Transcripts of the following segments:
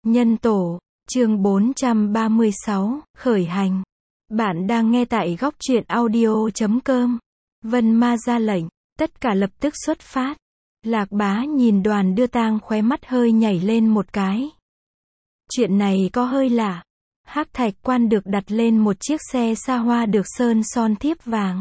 Nhân tổ, chương 436, khởi hành. Bạn đang nghe tại góc truyện audio.com. Vân Ma ra lệnh, tất cả lập tức xuất phát. Lạc Bá nhìn Đoàn Đưa Tang khóe mắt hơi nhảy lên một cái. Chuyện này có hơi lạ. Hắc Thạch Quan được đặt lên một chiếc xe xa hoa được sơn son thiếp vàng.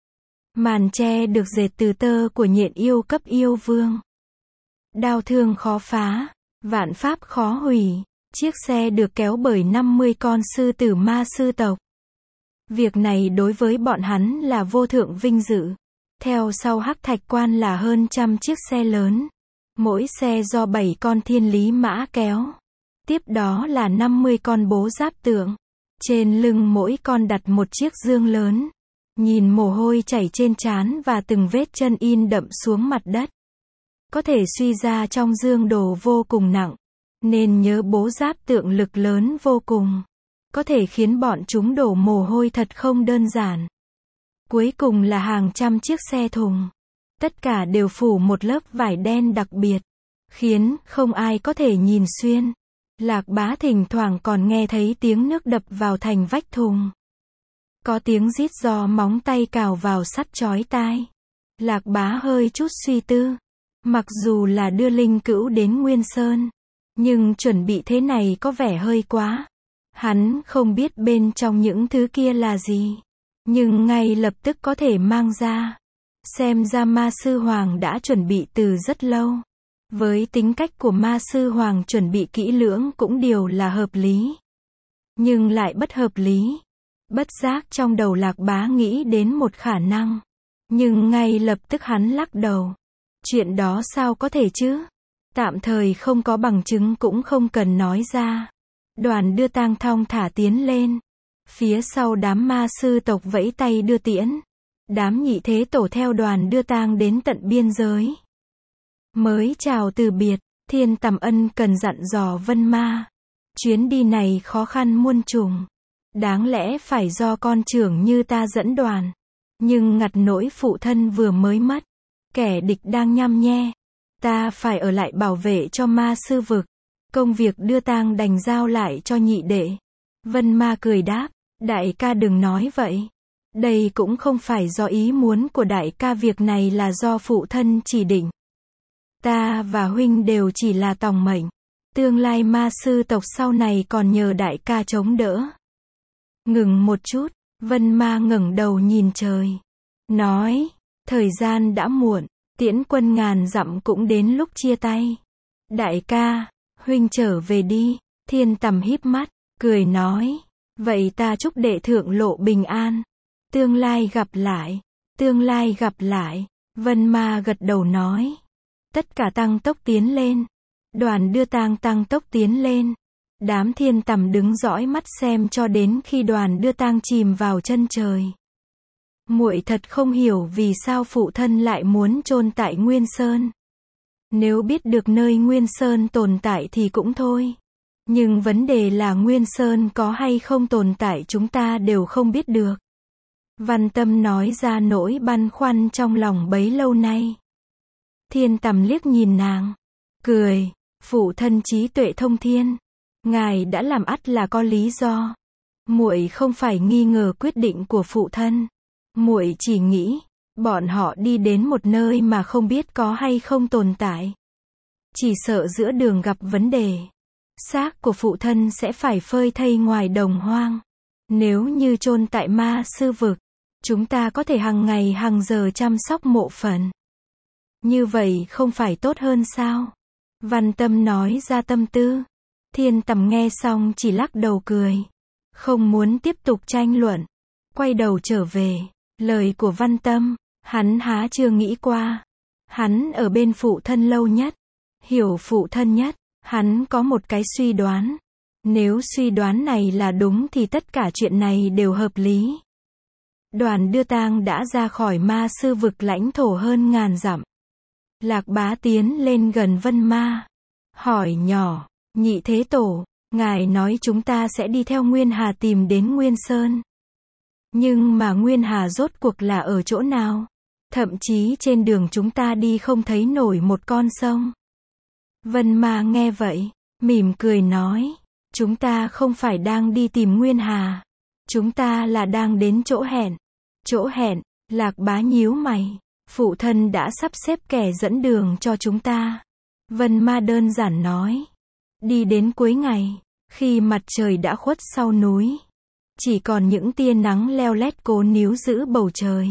Màn tre được dệt từ tơ của nhện yêu cấp yêu vương. Đao thương khó phá, vạn pháp khó hủy. Chiếc xe được kéo bởi 50 con sư tử ma sư tộc. Việc này đối với bọn hắn là vô thượng vinh dự. Theo sau Hắc Thạch Quan là hơn 100 chiếc xe lớn. Mỗi xe do 7 con thiên lý mã kéo. Tiếp đó là 50 con bố giáp tượng. Trên lưng mỗi con đặt một chiếc dương lớn. Nhìn mồ hôi chảy trên trán và từng vết chân in đậm xuống mặt đất. Có thể suy ra trong dương đồ vô cùng nặng. Nên nhớ bố giáp tượng lực lớn vô cùng. Có thể khiến bọn chúng đổ mồ hôi thật không đơn giản. Cuối cùng là hàng trăm chiếc xe thùng. Tất cả đều phủ một lớp vải đen đặc biệt. Khiến không ai có thể nhìn xuyên. Lạc Bá thỉnh thoảng còn nghe thấy tiếng nước đập vào thành vách thùng. Có tiếng rít do móng tay cào vào sắt chói tai. Lạc Bá hơi chút suy tư. Mặc dù là đưa linh cữu đến Nguyên Sơn. Nhưng chuẩn bị thế này có vẻ hơi quá. Hắn không biết bên trong những thứ kia là gì. Nhưng ngay lập tức có thể mang ra. Xem ra Ma Sư Hoàng đã chuẩn bị từ rất lâu. Với tính cách của Ma Sư Hoàng chuẩn bị kỹ lưỡng cũng điều là hợp lý. Nhưng lại bất hợp lý. Bất giác trong đầu Lạc Bá nghĩ đến một khả năng. Nhưng ngay lập tức hắn lắc đầu. Chuyện đó sao có thể chứ? Tạm thời không có bằng chứng cũng không cần nói ra. Đoàn Đưa Tang thong thả tiến lên. Phía sau đám ma sư tộc vẫy tay đưa tiễn. Đám nhị thế tổ theo Đoàn Đưa Tang đến tận biên giới. Mới chào từ biệt, Thiên Tầm ân cần dặn dò Vân Ma. Chuyến đi này khó khăn muôn trùng. Đáng lẽ phải do con trưởng như ta dẫn đoàn. Nhưng ngặt nỗi phụ thân vừa mới mất. Kẻ địch đang nhăm nhe. Ta phải ở lại bảo vệ cho ma sư vực. Công việc đưa tang đành giao lại cho nhị đệ. Vân Ma cười đáp. Đại ca đừng nói vậy. Đây cũng không phải do ý muốn của đại ca, việc này là do phụ thân chỉ định. Ta và huynh đều chỉ là tòng mệnh. Tương lai ma sư tộc sau này còn nhờ đại ca chống đỡ. Ngừng một chút, Vân Ma ngẩng đầu nhìn trời. Nói, thời gian đã muộn, tiễn quân ngàn dặm cũng đến lúc chia tay. Đại ca, huynh trở về đi. Thiên Tầm híp mắt, cười nói. Vậy ta chúc đệ thượng lộ bình an. Tương lai gặp lại. Tương lai gặp lại. Vân Ma gật đầu nói. Tất cả tăng tốc tiến lên. Đoàn Đưa Tang tăng tốc tiến lên. Đám Thiên Tầm đứng dõi mắt xem cho đến khi Đoàn Đưa Tang chìm vào chân trời. Muội thật không hiểu vì sao phụ thân lại muốn chôn tại Nguyên Sơn. Nếu biết được nơi Nguyên Sơn tồn tại thì cũng thôi. Nhưng vấn đề là Nguyên Sơn có hay không tồn tại chúng ta đều không biết được. Văn Tâm nói ra nỗi băn khoăn trong lòng bấy lâu nay. Thiên Tầm liếc nhìn nàng. Cười. Phụ thân trí tuệ thông thiên. Ngài đã làm ắt là có lý do. Muội không phải nghi ngờ quyết định của phụ thân. Muội chỉ nghĩ, bọn họ đi đến một nơi mà không biết có hay không tồn tại. Chỉ sợ giữa đường gặp vấn đề. Xác của phụ thân sẽ phải phơi thây ngoài đồng hoang. Nếu như chôn tại ma sư vực, chúng ta có thể hàng ngày hàng giờ chăm sóc mộ phần. Như vậy không phải tốt hơn sao? Văn Tâm nói ra tâm tư. Thiên Tầm nghe xong chỉ lắc đầu cười. Không muốn tiếp tục tranh luận. Quay đầu trở về. Lời của Văn Tâm, hắn há chưa nghĩ qua. Hắn ở bên phụ thân lâu nhất. Hiểu phụ thân nhất. Hắn có một cái suy đoán. Nếu suy đoán này là đúng thì tất cả chuyện này đều hợp lý. Đoàn Đưa Tang đã ra khỏi ma sư vực lãnh thổ hơn ngàn dặm. Lạc Bá tiến lên gần Vân Ma. Hỏi nhỏ, nhị thế tổ, ngài nói chúng ta sẽ đi theo Nguyên Hà tìm đến Nguyên Sơn. Nhưng mà Nguyên Hà rốt cuộc là ở chỗ nào? Thậm chí trên đường chúng ta đi không thấy nổi một con sông. Vân Ma nghe vậy, mỉm cười nói, chúng ta không phải đang đi tìm Nguyên Hà. Chúng ta là đang đến chỗ hẹn. Chỗ hẹn, Lạc Bá nhíu mày. Phụ thân đã sắp xếp kẻ dẫn đường cho chúng ta. Vân Ma đơn giản nói. Đi đến cuối ngày, khi mặt trời đã khuất sau núi, chỉ còn những tia nắng leo lét cố níu giữ bầu trời.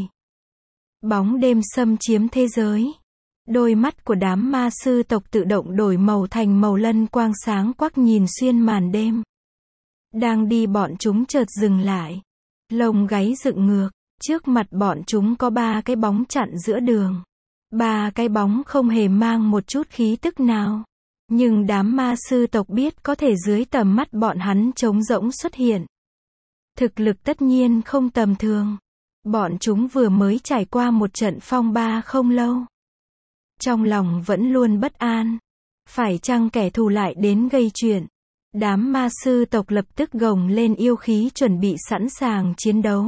Bóng đêm xâm chiếm thế giới. Đôi mắt của đám ma sư tộc tự động đổi màu thành màu lân quang sáng quắc nhìn xuyên màn đêm. Đang đi bọn chúng chợt dừng lại. Lông gáy dựng ngược. Trước mặt bọn chúng có 3 cái bóng chặn giữa đường. 3 cái bóng không hề mang một chút khí tức nào. Nhưng đám ma sư tộc biết có thể dưới tầm mắt bọn hắn trống rỗng xuất hiện. Thực lực tất nhiên không tầm thường. Bọn chúng vừa mới trải qua một trận phong ba không lâu. Trong lòng vẫn luôn bất an. Phải chăng kẻ thù lại đến gây chuyện? Đám ma sư tộc lập tức gồng lên yêu khí chuẩn bị sẵn sàng chiến đấu.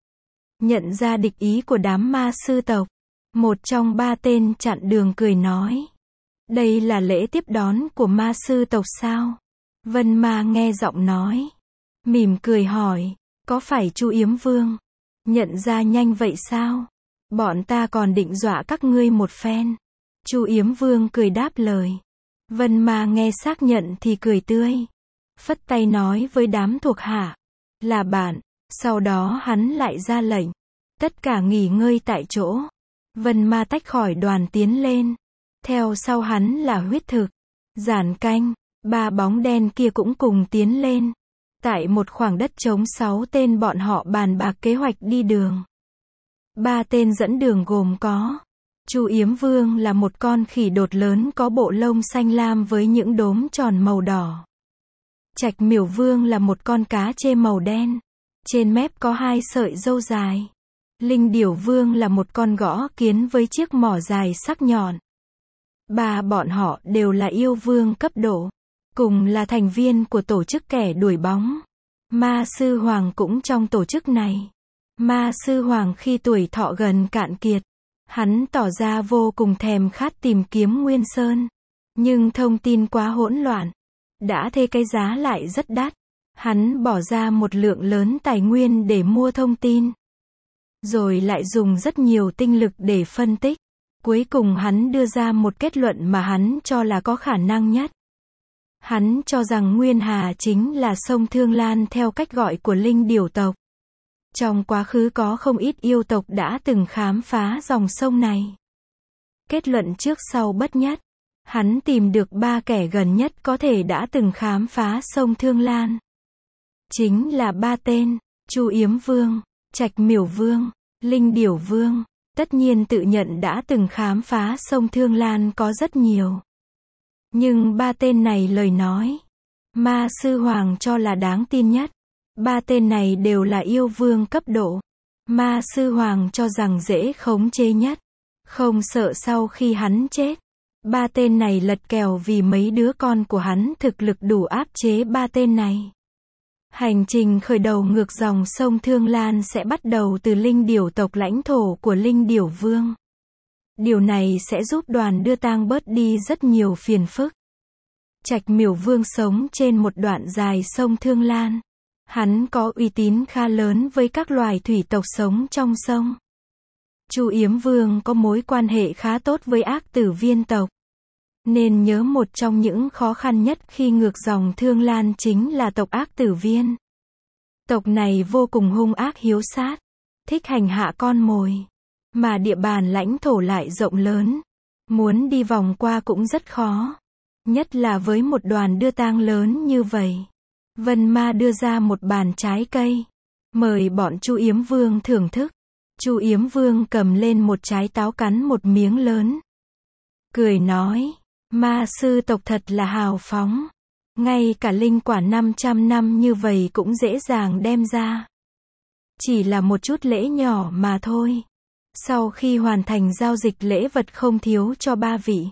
Nhận ra địch ý của đám ma sư tộc, một trong 3 tên chặn đường cười nói. Đây là lễ tiếp đón của ma sư tộc sao? Vân Ma nghe giọng nói. Mỉm cười hỏi, có phải Chu Yếm Vương? Nhận ra nhanh vậy sao? Bọn ta còn định dọa các ngươi một phen. Chu Yếm Vương cười đáp lời. Vân Ma nghe xác nhận thì cười tươi. Phất tay nói với đám thuộc hạ. Là bạn. Sau đó hắn lại ra lệnh. Tất cả nghỉ ngơi tại chỗ. Vân Ma tách khỏi đoàn tiến lên. Theo sau hắn là Huyết Thực, Giản Canh, 3 bóng đen kia cũng cùng tiến lên. Tại một khoảng đất trống 6 tên bọn họ bàn bạc kế hoạch đi đường. 3 tên dẫn đường gồm có Chu Yếm Vương là một con khỉ đột lớn có bộ lông xanh lam với những đốm tròn màu đỏ. Trạch Miểu Vương là một con cá trê màu đen. Trên mép có 2 sợi râu dài. Linh Điểu Vương là một con gõ kiến với chiếc mỏ dài sắc nhọn. 3 bọn họ đều là yêu vương cấp độ. Cùng là thành viên của tổ chức kẻ đuổi bóng. Ma Sư Hoàng cũng trong tổ chức này. Ma Sư Hoàng khi tuổi thọ gần cạn kiệt, hắn tỏ ra vô cùng thèm khát tìm kiếm Nguyên Sơn. Nhưng thông tin quá hỗn loạn. Đã thế cái giá lại rất đắt. Hắn bỏ ra một lượng lớn tài nguyên để mua thông tin. Rồi lại dùng rất nhiều tinh lực để phân tích. Cuối cùng hắn đưa ra một kết luận mà hắn cho là có khả năng nhất. Hắn cho rằng Nguyên Hà chính là sông Thương Lan theo cách gọi của Linh Điểu tộc. Trong quá khứ có không ít yêu tộc đã từng khám phá dòng sông này. Kết luận trước sau bất nhất. Hắn tìm được 3 kẻ gần nhất có thể đã từng khám phá sông Thương Lan. Chính là 3 tên, Chu Yếm Vương, Trạch Miểu Vương, Linh Điểu Vương. Tất nhiên tự nhận đã từng khám phá sông Thương Lan có rất nhiều. Nhưng 3 tên này lời nói, Ma Sư Hoàng cho là đáng tin nhất. 3 tên này đều là yêu vương cấp độ. Ma Sư Hoàng cho rằng dễ khống chế nhất. Không sợ sau khi hắn chết, 3 tên này lật kèo vì mấy đứa con của hắn thực lực đủ áp chế 3 tên này. Hành trình khởi đầu ngược dòng sông Thương Lan sẽ bắt đầu từ Linh Điểu tộc lãnh thổ của Linh Điểu Vương. Điều này sẽ giúp đoàn đưa tang bớt đi rất nhiều phiền phức. Trạch Miểu Vương sống trên một đoạn dài sông Thương Lan. Hắn có uy tín khá lớn với các loài thủy tộc sống trong sông. Chu Yếm Vương có mối quan hệ khá tốt với Ác Tử Viên tộc. Nên nhớ một trong những khó khăn nhất khi ngược dòng Thương Lan chính là tộc Ác Tử Viên. Tộc này vô cùng hung ác hiếu sát, thích hành hạ con mồi, mà địa bàn lãnh thổ lại rộng lớn, muốn đi vòng qua cũng rất khó, nhất là với một đoàn đưa tang lớn như vậy. Vân Ma đưa ra một bàn trái cây, mời bọn Chu Yếm Vương thưởng thức. Chu Yếm Vương cầm lên một trái táo cắn một miếng lớn, cười nói, Ma sư tộc thật là hào phóng. Ngay cả linh quả 500 năm như vậy cũng dễ dàng đem ra. Chỉ là một chút lễ nhỏ mà thôi. Sau khi hoàn thành giao dịch lễ vật không thiếu cho 3 vị.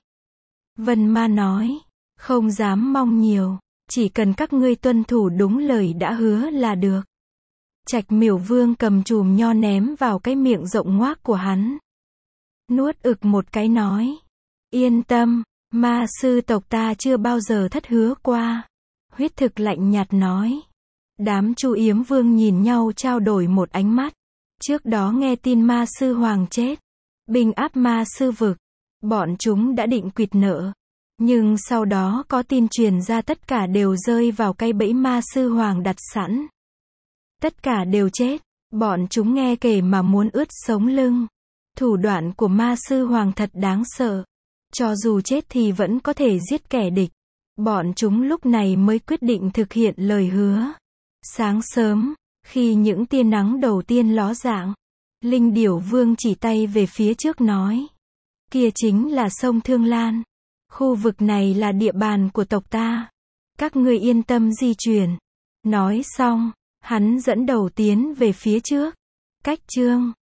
Vân Ma nói, không dám mong nhiều, chỉ cần các ngươi tuân thủ đúng lời đã hứa là được. Trạch Miểu Vương cầm chùm nho ném vào cái miệng rộng ngoác của hắn. Nuốt ực một cái nói, yên tâm, Ma sư tộc ta chưa bao giờ thất hứa qua. Huyết thực lạnh nhạt nói. Đám Chu Yếm Vương nhìn nhau trao đổi một ánh mắt. Trước đó nghe tin ma sư hoàng chết, binh áp ma sư vực, bọn chúng đã định quỵt nợ. Nhưng sau đó có tin truyền ra tất cả đều rơi vào cái bẫy ma sư hoàng đặt sẵn. Tất cả đều chết, bọn chúng nghe kể mà muốn ướt sống lưng. Thủ đoạn của ma sư hoàng thật đáng sợ. Cho dù chết thì vẫn có thể giết kẻ địch. Bọn chúng lúc này mới quyết định thực hiện lời hứa. Sáng sớm, khi những tia nắng đầu tiên ló dạng, Linh Điểu Vương chỉ tay về phía trước nói. Kia chính là sông Thương Lan. Khu vực này là địa bàn của tộc ta. Các ngươi yên tâm di chuyển. Nói xong, hắn dẫn đầu tiến về phía trước. Cách chương